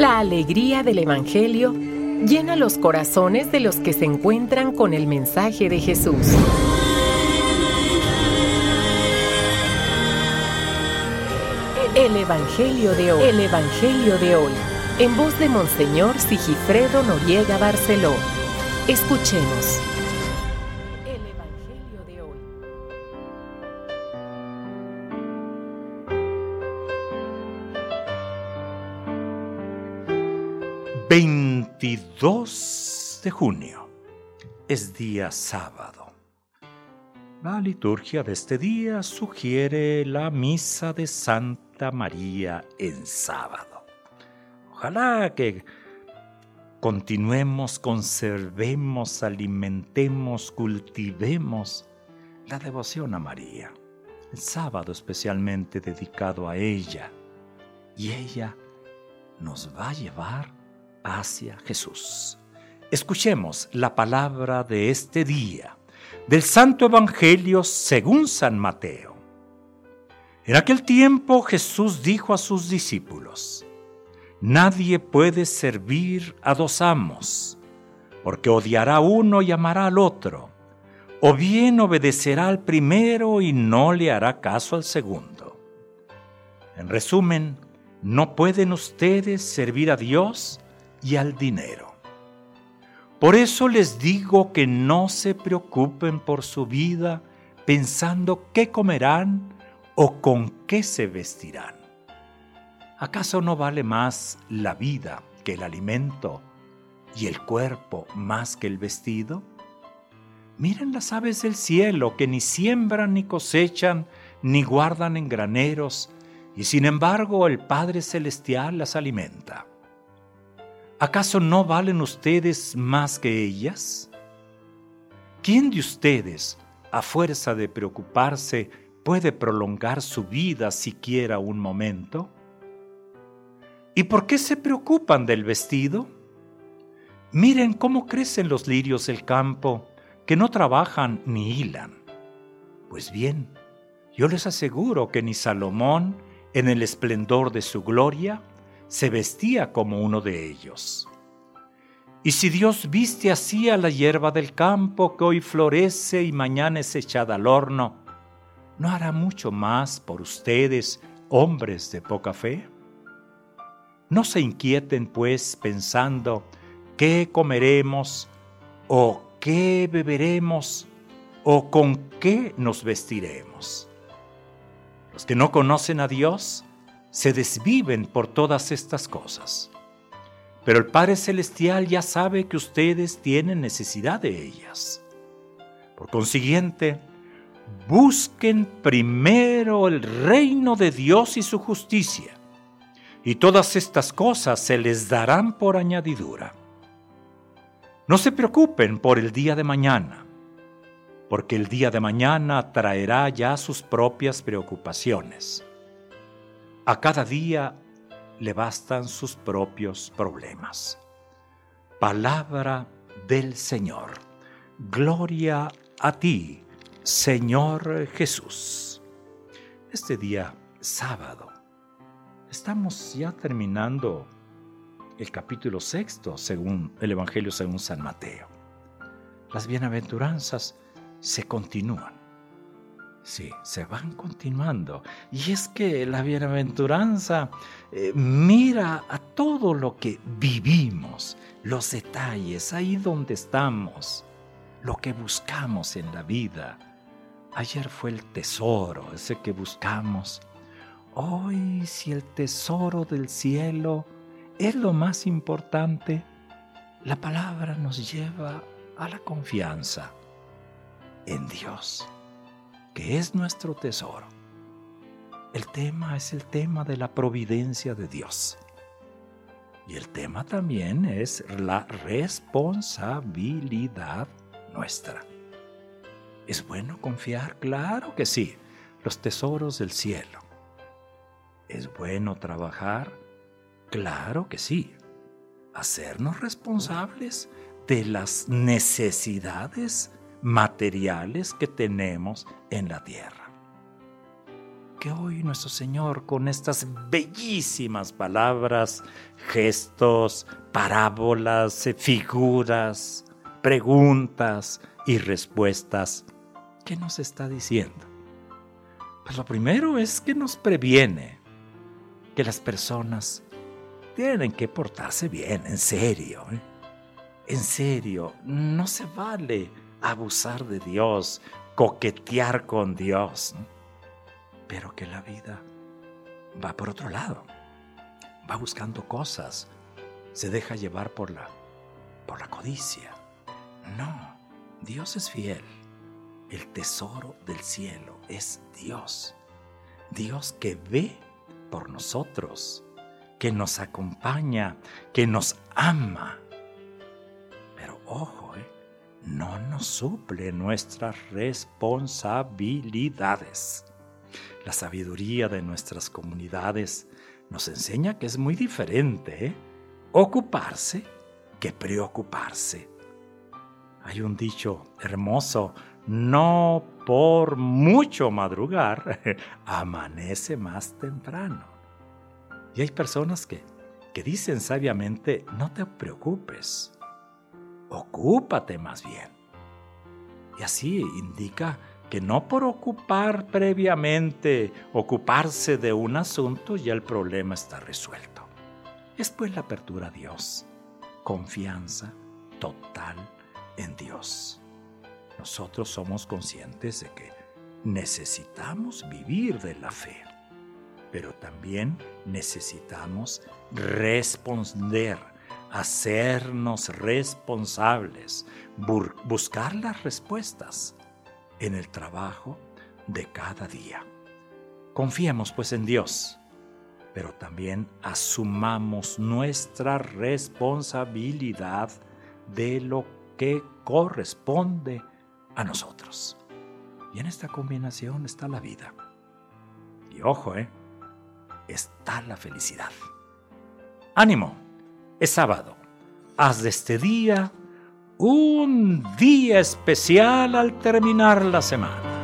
La alegría del Evangelio llena los corazones de los que se encuentran con el mensaje de Jesús. El Evangelio de hoy. El Evangelio de hoy. En voz de Monseñor Sigifredo Noriega Barceló. Escuchemos. El Evangelio de hoy. 22 de junio es día sábado. La liturgia de este día sugiere la misa de Santa María en sábado. Ojalá que continuemos, conservemos, alimentemos, cultivemos la devoción a María. El sábado especialmente dedicado a ella. Y ella nos va a llevar hacia Jesús. Escuchemos la palabra de este día del Santo Evangelio según San Mateo. En aquel tiempo Jesús dijo a sus discípulos: nadie puede servir a dos amos, porque odiará a uno y amará al otro, o bien obedecerá al primero y no le hará caso al segundo. En resumen, no pueden ustedes servir a Dios y al dinero. Por eso les digo que no se preocupen por su vida pensando qué comerán o con qué se vestirán. ¿Acaso no vale más la vida que el alimento y el cuerpo más que el vestido? Miren las aves del cielo, que ni siembran ni cosechan ni guardan en graneros, y sin embargo el Padre Celestial las alimenta. ¿Acaso no valen ustedes más que ellas? ¿Quién de ustedes, a fuerza de preocuparse, puede prolongar su vida siquiera un momento? ¿Y por qué se preocupan del vestido? Miren cómo crecen los lirios del campo, que no trabajan ni hilan. Pues bien, yo les aseguro que ni Salomón, en el esplendor de su gloria, se vestía como uno de ellos. Y si Dios viste así a la hierba del campo, que hoy florece y mañana es echada al horno, ¿no hará mucho más por ustedes, hombres de poca fe? No se inquieten, pues, pensando qué comeremos, o qué beberemos, o con qué nos vestiremos. Los que no conocen a Dios se desviven por todas estas cosas. Pero el Padre Celestial ya sabe que ustedes tienen necesidad de ellas. Por consiguiente, busquen primero el reino de Dios y su justicia, y todas estas cosas se les darán por añadidura. No se preocupen por el día de mañana, porque el día de mañana traerá ya sus propias preocupaciones. A cada día le bastan sus propios problemas. Palabra del Señor. Gloria a ti, Señor Jesús. Este día sábado estamos ya terminando el capítulo 6 según el Evangelio según San Mateo. Las bienaventuranzas se continúan. Sí, se van continuando. Y es que la bienaventuranza mira a todo lo que vivimos, los detalles, ahí donde estamos, lo que buscamos en la vida. Ayer fue el tesoro, ese que buscamos. Hoy, si el tesoro del cielo es lo más importante, la palabra nos lleva a la confianza en Dios, que es nuestro tesoro. El tema es el tema de la providencia de Dios. Y el tema también es la responsabilidad nuestra. ¿Es bueno confiar? Claro que sí. Los tesoros del cielo. ¿Es bueno trabajar? Claro que sí. Hacernos responsables de las necesidades materiales que tenemos en la tierra. que hoy nuestro Señor, con estas bellísimas palabras, gestos, parábolas, figuras, preguntas y respuestas, ¿qué nos está diciendo? Pues lo primero es que nos previene que las personas tienen que portarse bien, en serio. En serio, no se vale abusar de Dios, coquetear con Dios, ¿no? Pero que la vida va por otro lado, va buscando cosas, se deja llevar por la codicia. No, Dios es fiel. El tesoro del cielo es Dios. Dios que ve por nosotros, que nos acompaña, que nos ama. Pero ojo, no nos suple nuestras responsabilidades. La sabiduría de nuestras comunidades nos enseña que es muy diferente ocuparse que preocuparse. Hay un dicho hermoso: no por mucho madrugar, amanece más temprano. Y hay personas que dicen sabiamente: no te preocupes, ocúpate más bien. Y así indica que no por ocupar previamente, ocuparse de un asunto, ya el problema está resuelto. Es pues la apertura a Dios, confianza total en Dios. Nosotros somos conscientes de que necesitamos vivir de la fe, pero también necesitamos responder, hacernos responsables, buscar las respuestas en el trabajo de cada día. Confiemos pues en Dios, pero también asumamos nuestra responsabilidad de lo que corresponde a nosotros. Y en esta combinación está la vida. Y ojo, está la felicidad. ¡Ánimo! Es sábado. Haz de este día un día especial al terminar la semana.